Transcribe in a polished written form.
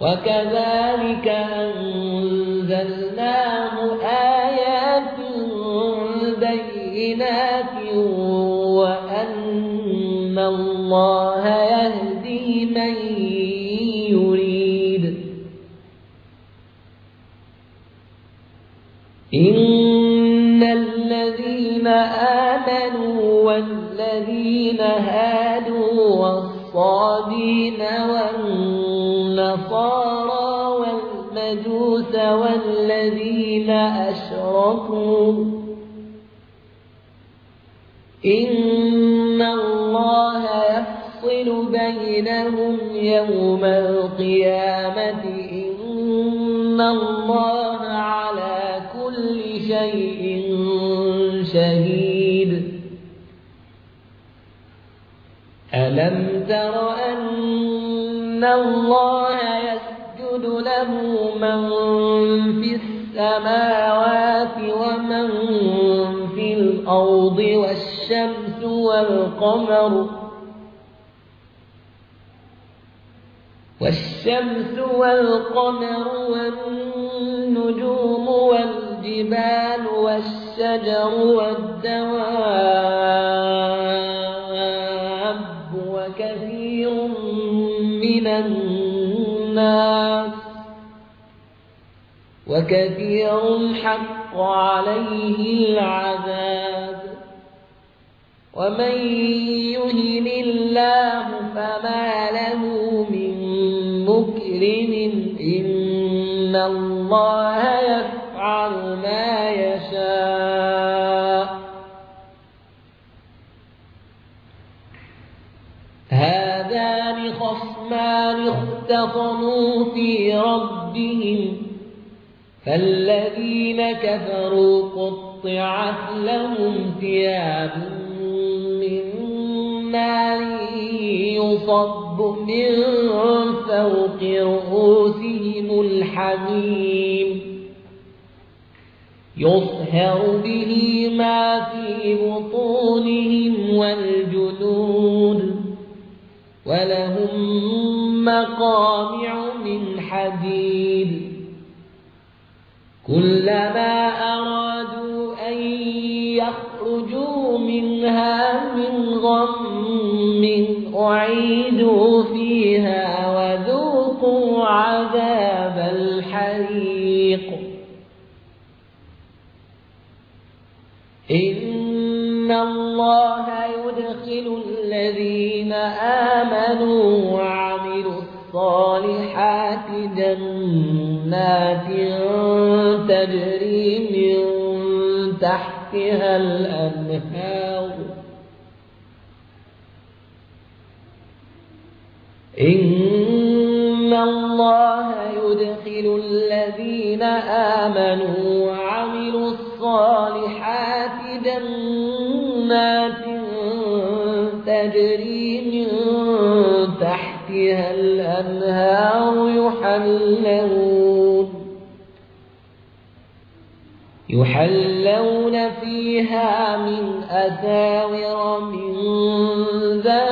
وكذلك أنزلناه آيات بينات وأن الله يهدي من يريد. إن الذين آمنوا والذين هادوا والصابين والنصارى والمجوس والذين أشركوا إن الله يفصل بينهم يوم القيامة إن الله على كل شيء شهيد. ألم تر أن الله يسجد له من في السماوات ومن في الأرض والشمس والقمر والنجوم والجبال والشجر والدواب وكثير من الناس وكثير حق عليه العذاب. ومن يهن الله فما له من مكرم إن الله يفعل ما يشاء. هذان خصمان اختصموا في ربهم فالذين كفروا قطعت لهم ثياب من نار يصب من فوق رؤوسهم الحميم يصهر به ما في بطونهم والجلود ولهم مقامع من حديد كلما أرادوا أن يخرجوا منها من غم أعيدوا فيها وذوقوا عذاب الحريق. إن الله يدخل الذين آمنوا وعملوا الصالحات جنات تجري من تحتها الأنهار إن الله يدخل الذين آمنوا وعملوا الصالحات جنات تجري من تحتها الأنهار يحلون فيها من أساور من ذهب